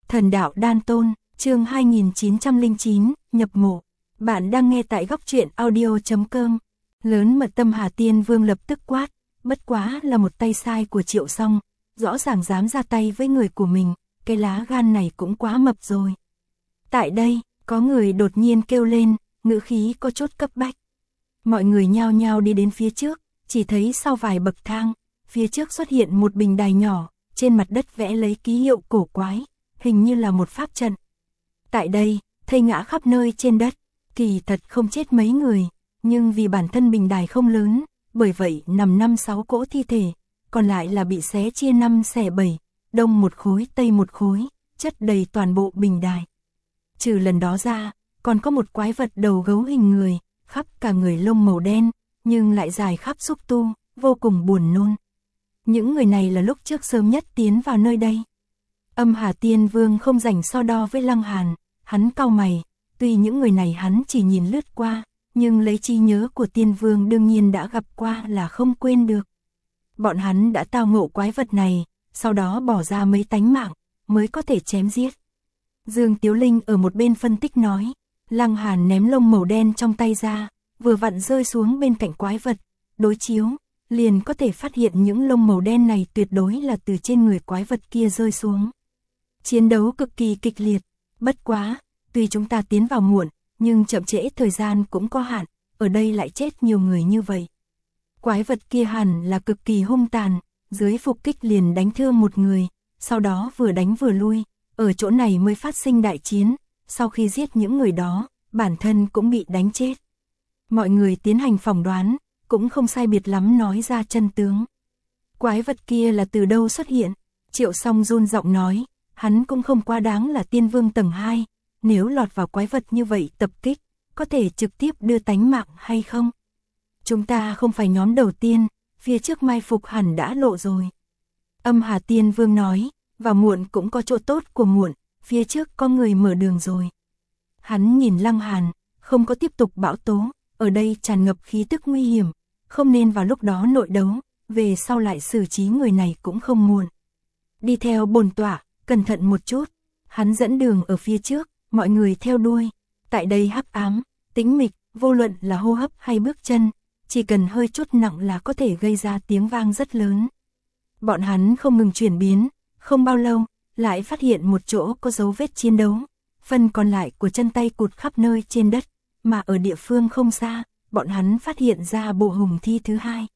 Thần đạo đan tôn, chương 2909, nhập mộ. Bạn đang nghe tại góc truyện audio.com. Lớn mật Tâm Hà Tiên Vương lập tức quát, bất quá là một tay sai của Triệu Song, rõ ràng dám ra tay với người của mình, cái lá gan này cũng quá mập rồi. Tại đây, có người đột nhiên kêu lên, ngữ khí có chút cấp bách. Mọi người nhao nhao đi đến phía trước, chỉ thấy sau vài bậc thang, phía trước xuất hiện một bình đài nhỏ, trên mặt đất vẽ lấy ký hiệu cổ quái, hình như là một pháp trận. Tại đây, thây ngã khắp nơi trên đất, kỳ thật không chết mấy người, nhưng vì bản thân bình đài không lớn, bởi vậy nằm 5-6 cỗ thi thể, còn lại là bị xé chia 5 xẻ 7, đông một khối tây một khối, chất đầy toàn bộ bình đài. Trừ lần đó ra, còn có một quái vật đầu gấu hình người, khắp cả người lông màu đen, nhưng lại dài khắp xúc tu, vô cùng buồn nôn. Những người này là lúc trước sớm nhất tiến vào nơi đây. Âm Hà Tiên Vương không rảnh so đo với Lăng Hàn, hắn cau mày, tuy những người này hắn chỉ nhìn lướt qua, nhưng lấy trí nhớ của Tiên Vương đương nhiên đã gặp qua là không quên được. Bọn hắn đã tao ngộ quái vật này, sau đó bỏ ra mấy tánh mạng, mới có thể chém giết. Dương Tiếu Linh ở một bên phân tích nói, Lăng Hàn ném lông màu đen trong tay ra, vừa vặn rơi xuống bên cạnh quái vật, đối chiếu, liền có thể phát hiện những lông màu đen này tuyệt đối là từ trên người quái vật kia rơi xuống. Chiến đấu cực kỳ kịch liệt, bất quá, tuy chúng ta tiến vào muộn, nhưng chậm trễ thời gian cũng có hạn, ở đây lại chết nhiều người như vậy. Quái vật kia hẳn là cực kỳ hung tàn, dưới phục kích liền đánh thương một người, sau đó vừa đánh vừa lui, ở chỗ này mới phát sinh đại chiến, sau khi giết những người đó, bản thân cũng bị đánh chết. Mọi người tiến hành phỏng đoán, cũng không sai biệt lắm nói ra chân tướng. Quái vật kia là từ đâu xuất hiện? Triệu Song run giọng nói, hắn cũng không quá đáng là Tiên Vương tầng 2, nếu lọt vào quái vật như vậy tập kích, có thể trực tiếp đưa tánh mạng hay không? Chúng ta không phải nhóm đầu tiên, phía trước mai phục hẳn đã lộ rồi. Âm Hà Tiên Vương nói, vào muộn cũng có chỗ tốt của muộn, phía trước có người mở đường rồi. Hắn nhìn Lăng Hàn, không có tiếp tục bão tố, ở đây tràn ngập khí tức nguy hiểm, không nên vào lúc đó nội đấu, về sau lại xử trí người này cũng không muộn. Đi theo bổn tọa, cẩn thận một chút, hắn dẫn đường ở phía trước, mọi người theo đuôi. Tại đây hắc ám, tĩnh mịch, vô luận là hô hấp hay bước chân, chỉ cần hơi chút nặng là có thể gây ra tiếng vang rất lớn. Bọn hắn không ngừng chuyển biến, không bao lâu, lại phát hiện một chỗ có dấu vết chiến đấu, phần còn lại của chân tay cụt khắp nơi trên đất, mà ở địa phương không xa, bọn hắn phát hiện ra bộ hùng thi thứ 2.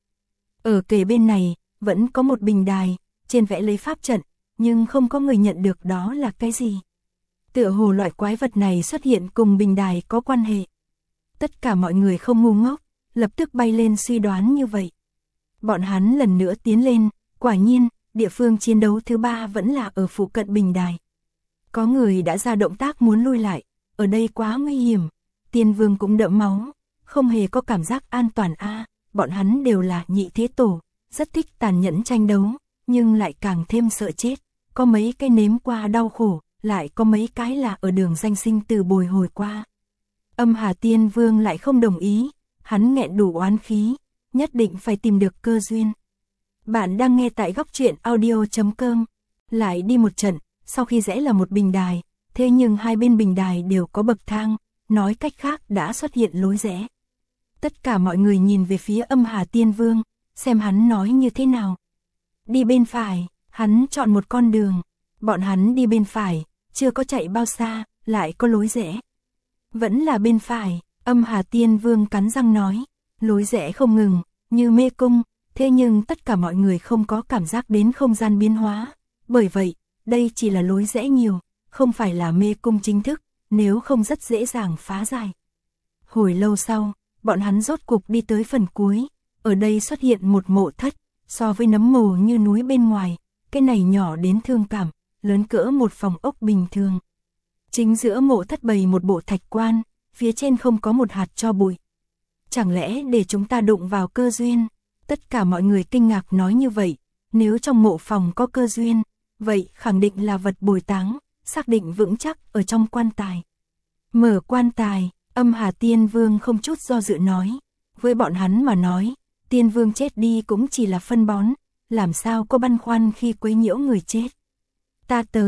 Ở kề bên này, vẫn có một bình đài, trên vẽ lấy pháp trận, nhưng không có người nhận được đó là cái gì. Tựa hồ loại quái vật này xuất hiện cùng bình đài có quan hệ. Tất cả mọi người không ngu ngốc, lập tức bay lên suy đoán như vậy. Bọn hắn lần nữa tiến lên, quả nhiên, địa phương chiến đấu thứ 3 vẫn là ở phụ cận bình đài. Có người đã ra động tác muốn lui lại, ở đây quá nguy hiểm, Tiên Vương cũng đẫm máu, không hề có cảm giác an toàn bọn hắn đều là nhị thế tổ, rất thích tàn nhẫn tranh đấu, nhưng lại càng thêm sợ chết, có mấy cái nếm qua đau khổ, lại có mấy cái là ở đường danh sinh từ bồi hồi qua. Âm Hà Tiên Vương lại không đồng ý, hắn nghẹn đủ oán khí, nhất định phải tìm được cơ duyên. Bạn đang nghe tại góc truyện audio.com, lại đi một trận, sau khi rẽ là một bình đài, thế nhưng hai bên bình đài đều có bậc thang, nói cách khác đã xuất hiện lối rẽ. Tất cả mọi người nhìn về phía Âm Hà Tiên Vương, xem hắn nói như thế nào. Đi bên phải, hắn chọn một con đường, bọn hắn đi bên phải, chưa có chạy bao xa, lại có lối rẽ. Vẫn là bên phải, Âm Hà Tiên Vương cắn răng nói, lối rẽ không ngừng, như mê cung, thế nhưng tất cả mọi người không có cảm giác đến không gian biến hóa, bởi vậy, đây chỉ là lối rẽ nhiều, không phải là mê cung chính thức, nếu không rất dễ dàng phá giải. Hồi lâu sau, bọn hắn rốt cục đi tới phần cuối, ở đây xuất hiện một mộ thất, so với nấm mồ như núi bên ngoài, cái này nhỏ đến thương cảm, lớn cỡ một phòng ốc bình thường. Chính giữa mộ thất bày một bộ thạch quan, phía trên không có một hạt tro bụi. Chẳng lẽ để chúng ta đụng vào cơ duyên? Tất cả mọi người kinh ngạc nói như vậy, nếu trong mộ phòng có cơ duyên, vậy khẳng định là vật bồi táng, xác định vững chắc ở trong quan tài. Mở quan tài, Âm Hà Tiên Vương không chút do dự nói, với bọn hắn mà nói, Tiên Vương chết đi cũng chỉ là phân bón, làm sao có băn khoăn khi quấy nhiễu người chết. Ta tới,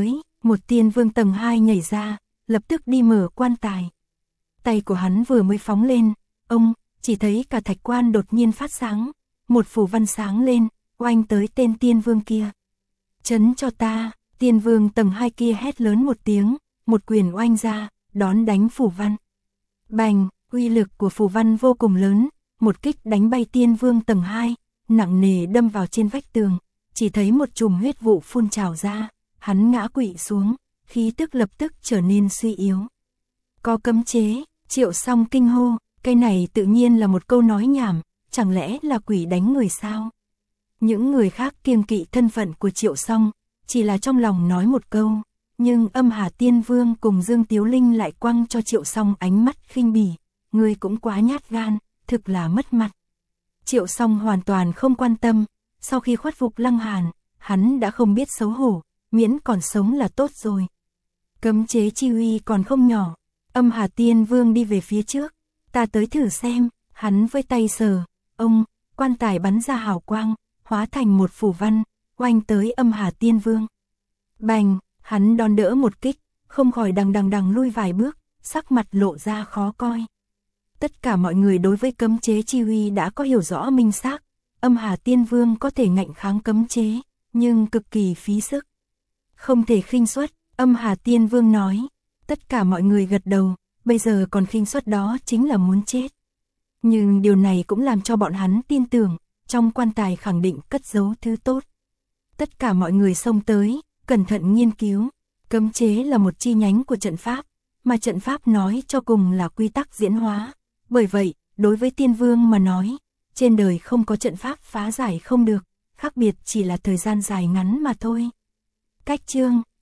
Một tiên vương tầng 2 nhảy ra, lập tức đi mở quan tài. Tay của hắn vừa mới phóng lên, ông chỉ thấy cả thạch quan đột nhiên phát sáng, một phù văn sáng lên, oanh tới tên tiên vương kia. Chấn cho ta, tiên vương tầng 2 kia hét lớn một tiếng, một quyền oanh ra, đón đánh phù văn. Bành, uy lực của phù văn vô cùng lớn, một kích đánh bay tiên vương tầng 2, nặng nề đâm vào trên vách tường, chỉ thấy một chùm huyết vụ phun trào ra, hắn ngã quỵ xuống, khí tức lập tức trở nên suy yếu. Có cấm chế, Triệu Song kinh hô, cái này tự nhiên là một câu nói nhảm, chẳng lẽ là quỷ đánh người sao? Những người khác kiêng kỵ thân phận của Triệu Song, chỉ là trong lòng nói một câu, nhưng Âm Hà Tiên Vương cùng Dương Tiếu Linh lại quăng cho Triệu Song ánh mắt khinh bỉ, ngươi cũng quá nhát gan, thực là mất mặt. Triệu Song hoàn toàn không quan tâm, sau khi khuất phục Lăng Hàn, hắn đã không biết xấu hổ, miễn còn sống là tốt rồi. Cấm chế chi uy còn không nhỏ, Âm Hà Tiên Vương đi về phía trước, ta tới thử xem, hắn với tay sờ, ông, quan tài bắn ra hào quang, hóa thành một phù văn, oanh tới Âm Hà Tiên Vương. Bành, hắn đòn đỡ một kích, không khỏi đằng lui vài bước, sắc mặt lộ ra khó coi. Tất cả mọi người đối với cấm chế chi uy đã có hiểu rõ minh xác, Âm Hà Tiên Vương có thể ngạnh kháng cấm chế, nhưng cực kỳ phí sức. Không thể khinh suất, Âm Hà Tiên Vương nói. Tất cả mọi người gật đầu, bây giờ còn khinh suất đó chính là muốn chết. Nhưng điều này cũng làm cho bọn hắn tin tưởng, trong quan tài khẳng định cất giấu thứ tốt. Tất cả mọi người xông tới, cẩn thận nghiên cứu, cấm chế là một chi nhánh của trận pháp, mà trận pháp nói cho cùng là quy tắc diễn hóa. Bởi vậy, đối với Tiên Vương mà nói, trên đời không có trận pháp phá giải không được, khác biệt chỉ là thời gian dài ngắn mà thôi. Cách chương